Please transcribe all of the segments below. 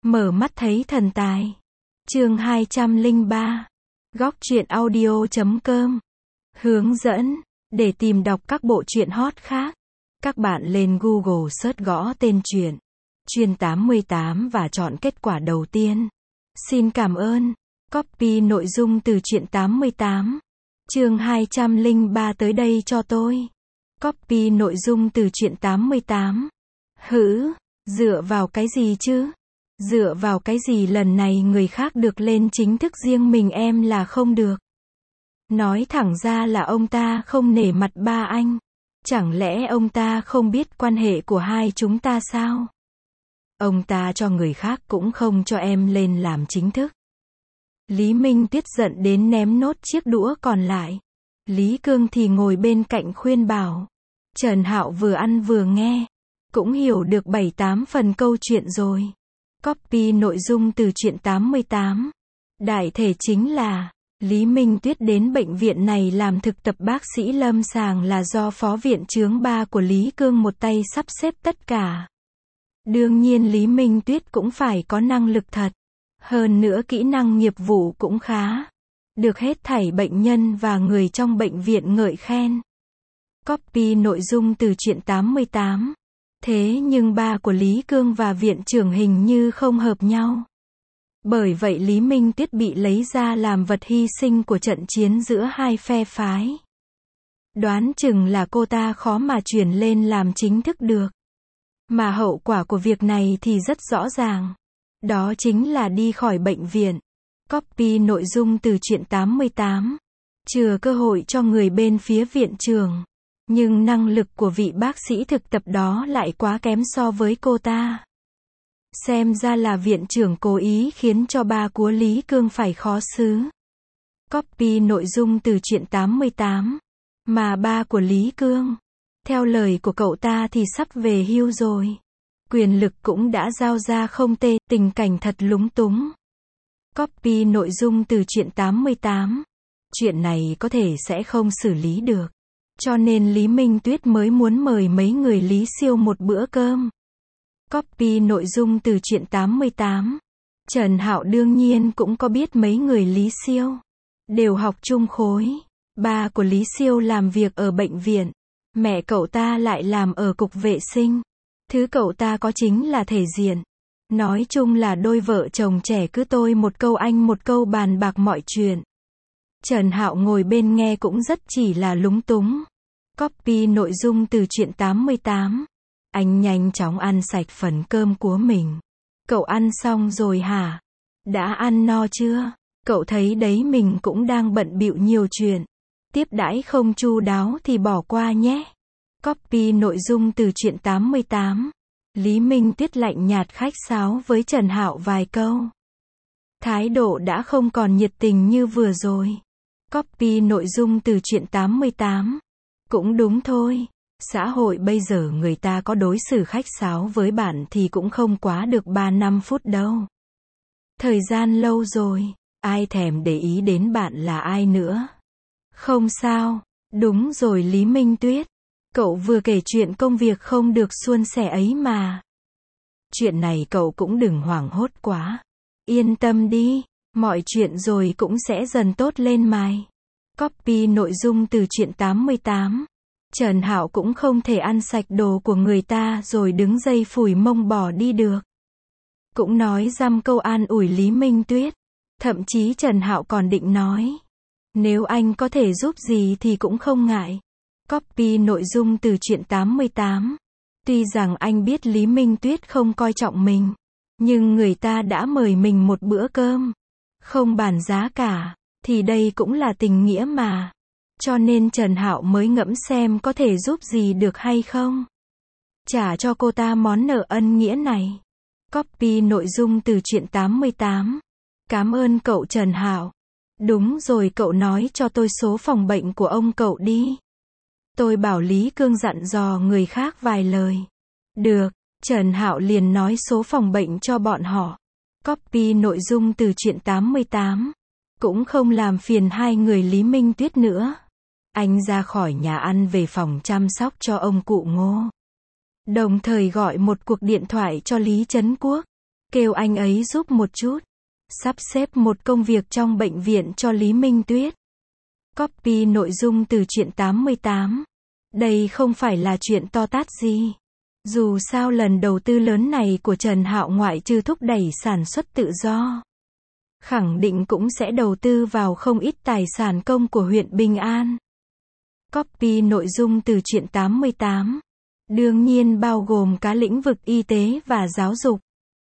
Mở mắt thấy thần tài. Chương 203. Góc truyện audio.com. Hướng dẫn. Để tìm đọc các bộ truyện hot khác, các bạn lên Google search gõ tên truyện Truyện 88 và chọn kết quả đầu tiên. Xin cảm ơn. Copy nội dung từ truyện 88. Chương 203 tới đây cho tôi. Copy nội dung từ truyện 88. Dựa vào cái gì chứ? Dựa vào cái gì lần này người khác được lên chính thức, riêng mình em là không được? Nói thẳng ra là ông ta không nể mặt ba anh. Chẳng lẽ ông ta không biết quan hệ của hai chúng ta sao? Ông ta cho người khác cũng không cho em lên làm chính thức. Lý Minh Tuyết giận đến ném nốt chiếc đũa còn lại. Lý Cương thì ngồi bên cạnh khuyên bảo. Trần Hạo vừa ăn vừa nghe, cũng hiểu được 7-8 phần câu chuyện rồi. Copy nội dung từ truyện 88. Đại thể chính là Lý Minh Tuyết đến bệnh viện này làm thực tập bác sĩ lâm sàng là do phó viện chướng 3 của Lý Cương một tay sắp xếp tất cả. Đương nhiên Lý Minh Tuyết cũng phải có năng lực thật. Hơn nữa kỹ năng nghiệp vụ cũng khá. Được hết thảy bệnh nhân và người trong bệnh viện ngợi khen. Copy nội dung từ truyện 88. Thế nhưng ba của Lý Cương và viện trưởng hình như không hợp nhau. Bởi vậy Lý Minh Tuyết bị lấy ra làm vật hy sinh của trận chiến giữa hai phe phái. Đoán chừng là cô ta khó mà chuyển lên làm chính thức được. Mà hậu quả của việc này thì rất rõ ràng. Đó chính là đi khỏi bệnh viện. Copy nội dung từ truyện 88. Chừa cơ hội cho người bên phía viện trưởng. Nhưng năng lực của vị bác sĩ thực tập đó lại quá kém so với cô ta. Xem ra là viện trưởng cố ý khiến cho ba của Lý Cương phải khó xử. Copy nội dung từ truyện 88. Mà ba của Lý Cương, theo lời của cậu ta thì sắp về hưu rồi. Quyền lực cũng đã giao ra không tệ, tình cảnh thật lúng túng. Copy nội dung từ truyện 88. Chuyện này có thể sẽ không xử lý được. Cho nên Lý Minh Tuyết mới muốn mời mấy người Lý Siêu một bữa cơm. Copy nội dung từ truyện 88. Trần Hạo đương nhiên cũng có biết mấy người Lý Siêu. Đều học chung khối. Ba của Lý Siêu làm việc ở bệnh viện. Mẹ cậu ta lại làm ở cục vệ sinh. Thứ cậu ta có chính là thể diện. Nói chung là đôi vợ chồng trẻ cứ tôi một câu anh một câu bàn bạc mọi chuyện. Trần Hạo ngồi bên nghe cũng rất chỉ là lúng túng. Copy nội dung từ truyện 88. Anh nhanh chóng ăn sạch phần cơm của mình. Cậu ăn xong rồi hả? Đã ăn no chưa? Cậu thấy đấy mình cũng đang bận bịu nhiều chuyện. Tiếp đãi không chu đáo thì bỏ qua nhé. Copy nội dung từ truyện 88. Lý Minh Tuyết lạnh nhạt khách sáo với Trần Hạo vài câu. Thái độ đã không còn nhiệt tình như vừa rồi. Copy nội dung từ truyện 88. Cũng đúng thôi. Xã hội bây giờ người ta có đối xử khách sáo với bạn thì cũng không quá được 3-5 phút đâu. Thời gian lâu rồi, ai thèm để ý đến bạn là ai nữa. Không sao. Đúng rồi Lý Minh Tuyết. Cậu vừa kể chuyện công việc không được suôn sẻ ấy mà. Chuyện này cậu cũng đừng hoảng hốt quá. Yên tâm đi, mọi chuyện rồi cũng sẽ dần tốt lên mày. Copy nội dung từ truyện 88. Trần Hạo cũng không thể ăn sạch đồ của người ta rồi đứng dây phủi mông bỏ đi được. Cũng nói dăm câu an ủi Lý Minh Tuyết. Thậm chí Trần Hạo còn định nói. Nếu anh có thể giúp gì thì cũng không ngại. Copy nội dung từ truyện 88. Tuy rằng anh biết Lý Minh Tuyết không coi trọng mình. Nhưng người ta đã mời mình một bữa cơm. Không bàn giá cả. Thì đây cũng là tình nghĩa mà. Cho nên Trần Hạo mới ngẫm xem có thể giúp gì được hay không. Trả cho cô ta món nợ ân nghĩa này. Copy nội dung từ truyện 88. Cảm ơn cậu Trần Hạo. Đúng rồi, cậu nói cho tôi số phòng bệnh của ông cậu đi. Tôi bảo Lý Cương dặn dò người khác vài lời. Được, Trần Hạo liền nói số phòng bệnh cho bọn họ. Copy nội dung từ truyện 88. Cũng không làm phiền hai người Lý Minh Tuyết nữa. Anh ra khỏi nhà ăn về phòng chăm sóc cho ông cụ Ngô. Đồng thời gọi một cuộc điện thoại cho Lý Trấn Quốc. Kêu anh ấy giúp một chút. Sắp xếp một công việc trong bệnh viện cho Lý Minh Tuyết. Copy nội dung từ truyện 88. Đây không phải là chuyện to tát gì. Dù sao lần đầu tư lớn này của Trần Hạo ngoại trừ thúc đẩy sản xuất tự do, khẳng định cũng sẽ đầu tư vào không ít tài sản công của huyện Bình An. Copy nội dung từ truyện 88. Đương nhiên bao gồm cả lĩnh vực y tế và giáo dục.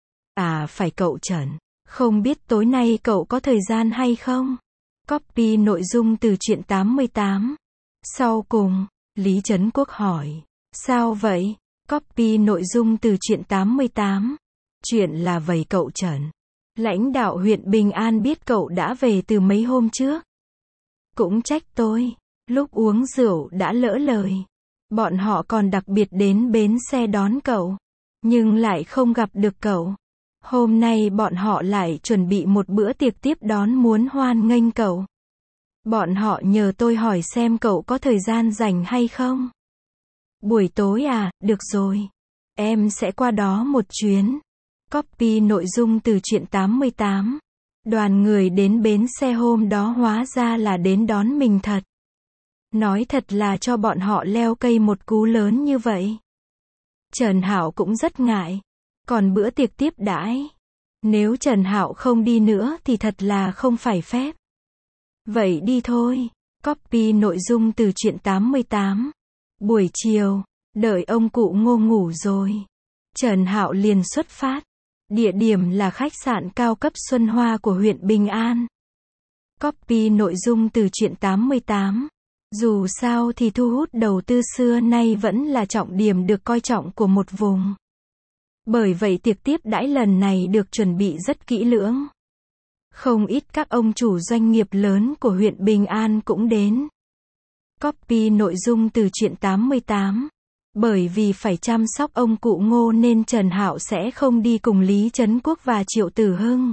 À phải cậu Trần, không biết tối nay cậu có thời gian hay không? Copy nội dung từ truyện 88. Sau cùng, Lý Trấn Quốc hỏi. Sao vậy? Copy nội dung từ truyện 88. Chuyện là vậy cậu Trần. Lãnh đạo huyện Bình An biết cậu đã về từ mấy hôm trước. Cũng trách tôi. Lúc uống rượu đã lỡ lời. Bọn họ còn đặc biệt đến bến xe đón cậu. Nhưng lại không gặp được cậu. Hôm nay bọn họ lại chuẩn bị một bữa tiệc tiếp đón muốn hoan nghênh cậu. Bọn họ nhờ tôi hỏi xem cậu có thời gian rảnh hay không. Buổi tối à, được rồi. Em sẽ qua đó một chuyến. Copy nội dung từ truyện 88. Đoàn người đến bến xe hôm đó hóa ra là đến đón mình thật. Nói thật là cho bọn họ leo cây một cú lớn như vậy. Trần Hạo cũng rất ngại. Còn bữa tiệc tiếp đãi, nếu Trần Hạo không đi nữa thì thật là không phải phép. Vậy đi thôi. Copy nội dung từ truyện 88. Buổi chiều, đợi ông cụ Ngô ngủ rồi, Trần Hạo liền xuất phát. Địa điểm là khách sạn cao cấp Xuân Hoa của huyện Bình An. Copy nội dung từ truyện 88. Dù sao thì thu hút đầu tư xưa nay vẫn là trọng điểm được coi trọng của một vùng. Bởi vậy tiệc tiếp đãi lần này được chuẩn bị rất kỹ lưỡng. Không ít các ông chủ doanh nghiệp lớn của huyện Bình An cũng đến. Copy nội dung từ truyện 88. Bởi vì phải chăm sóc ông cụ Ngô nên Trần Hạo sẽ không đi cùng Lý Trấn Quốc và Triệu Tử Hưng.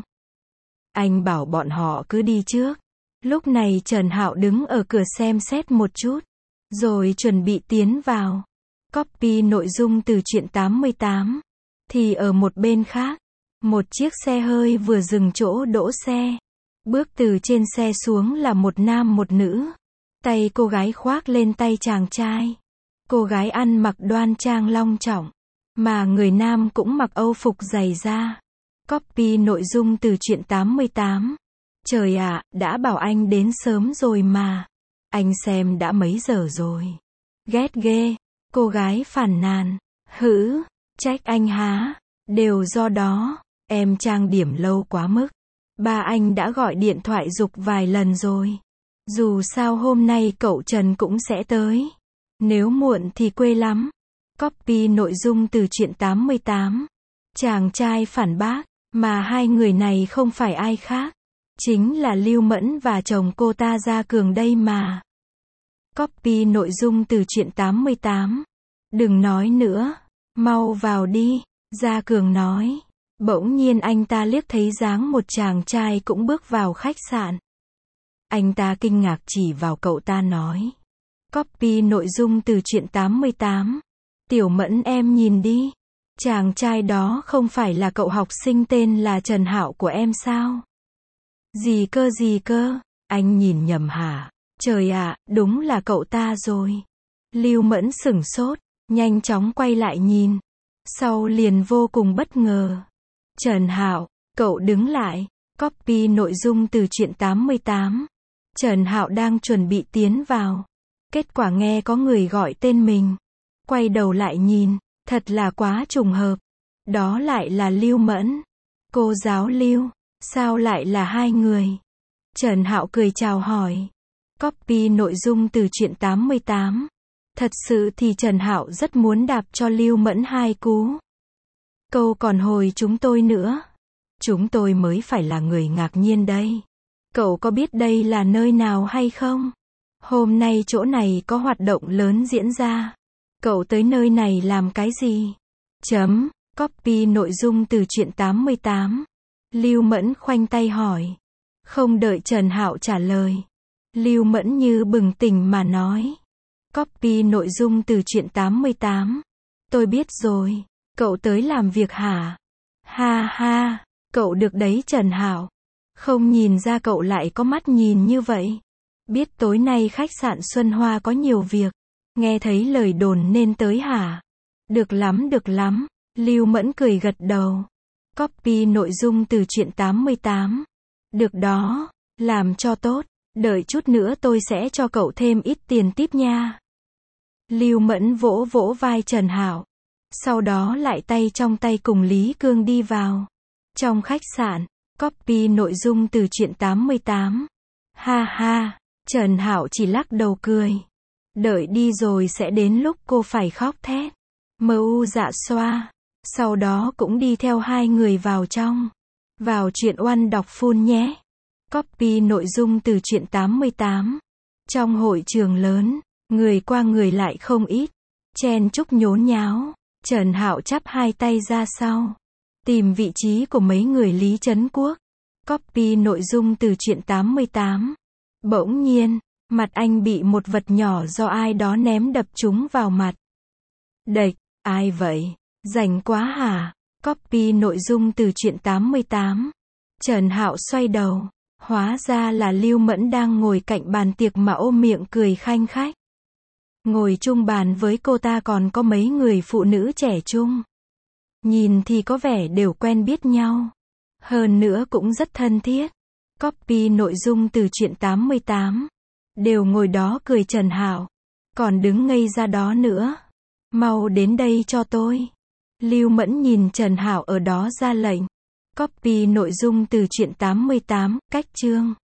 Anh bảo bọn họ cứ đi trước. Lúc này Trần Hạo đứng ở cửa xem xét một chút, rồi chuẩn bị tiến vào. Copy nội dung từ truyện 88. Thì ở một bên khác, một chiếc xe hơi vừa dừng chỗ đỗ xe. Bước từ trên xe xuống là một nam một nữ. Tay cô gái khoác lên tay chàng trai. Cô gái ăn mặc đoan trang long trọng, mà người nam cũng mặc âu phục dày da. Copy nội dung từ truyện 88. Trời ạ, đã bảo anh đến sớm rồi mà. Anh xem đã mấy giờ rồi. Ghét ghê. Cô gái phàn nàn. Hử, trách anh há. Đều do đó, em trang điểm lâu quá mức. Ba anh đã gọi điện thoại giục vài lần rồi. Dù sao hôm nay cậu Trần cũng sẽ tới. Nếu muộn thì quê lắm. Copy nội dung từ truyện 88. Chàng trai phản bác, mà hai người này không phải ai khác. Chính là Lưu Mẫn và chồng cô ta Gia Cường đây mà. Copy nội dung từ truyện 88. Đừng nói nữa, mau vào đi, Gia Cường nói. Bỗng nhiên anh ta liếc thấy dáng một chàng trai cũng bước vào khách sạn. Anh ta kinh ngạc chỉ vào cậu ta nói. Copy nội dung từ truyện 88. Tiểu Mẫn em nhìn đi. Chàng trai đó không phải là cậu học sinh tên là Trần Hạo của em sao? Gì cơ, anh nhìn nhầm hả? Trời ạ, đúng là cậu ta rồi. Lưu Mẫn sửng sốt, nhanh chóng quay lại nhìn. Sau liền vô cùng bất ngờ. Trần Hạo, cậu đứng lại. Copy nội dung từ truyện 88. Trần Hạo đang chuẩn bị tiến vào. Kết quả nghe có người gọi tên mình. Quay đầu lại nhìn, thật là quá trùng hợp. Đó lại là Lưu Mẫn. Cô giáo Lưu, sao lại là hai người? Trần Hạo cười chào hỏi. Copy nội dung từ truyện 88. Thật sự thì Trần Hạo rất muốn đạp cho Lưu Mẫn hai cú. Câu còn hồi chúng tôi nữa. Chúng tôi mới phải là người ngạc nhiên đây. Cậu có biết đây là nơi nào hay không? Hôm nay chỗ này có hoạt động lớn diễn ra. Cậu tới nơi này làm cái gì? Copy nội dung từ truyện 88. Lưu Mẫn khoanh tay hỏi. Không đợi Trần Hạo trả lời. Lưu Mẫn như bừng tỉnh mà nói. Copy nội dung từ truyện 88. Tôi biết rồi. Cậu tới làm việc hả? Ha ha, cậu được đấy Trần Hảo. Không nhìn ra cậu lại có mắt nhìn như vậy. Biết tối nay khách sạn Xuân Hoa có nhiều việc. Nghe thấy lời đồn nên tới hả? Được lắm. Lưu Mẫn cười gật đầu. Copy nội dung từ truyện 88. Được đó, làm cho tốt. Đợi chút nữa tôi sẽ cho cậu thêm ít tiền tip nha. Lưu Mẫn vỗ vỗ vai Trần Hảo. Sau đó lại tay trong tay cùng Lý Cương đi vào. Trong khách sạn, copy nội dung từ truyện 88. Ha ha, Trần Hảo chỉ lắc đầu cười. Đợi đi rồi sẽ đến lúc cô phải khóc thét. Mu dạ xoa. Sau đó cũng đi theo hai người vào trong. Vào truyện Oăn đọc full nhé. Copy nội dung từ truyện 88. Trong hội trường lớn, người qua người lại không ít. Chen chúc nhốn nháo. Trần Hạo chắp hai tay ra sau. Tìm vị trí của mấy người Lý Trấn Quốc. Copy nội dung từ truyện 88. Bỗng nhiên, mặt anh bị một vật nhỏ do ai đó ném đập trúng vào mặt. Đệch, ai vậy? Rảnh quá hả? Copy nội dung từ truyện 88. Trần Hạo xoay đầu. Hóa ra là Lưu Mẫn đang ngồi cạnh bàn tiệc mà ôm miệng cười khanh khách. Ngồi chung bàn với cô ta còn có mấy người phụ nữ trẻ trung. Nhìn thì có vẻ đều quen biết nhau. Hơn nữa cũng rất thân thiết. Copy nội dung từ truyện 88. Đều ngồi đó cười Trần Hạo. Còn đứng ngây ra đó nữa. Mau đến đây cho tôi. Lưu Mẫn nhìn Trần Hạo ở đó ra lệnh. Copy nội dung từ truyện 88, cách chương.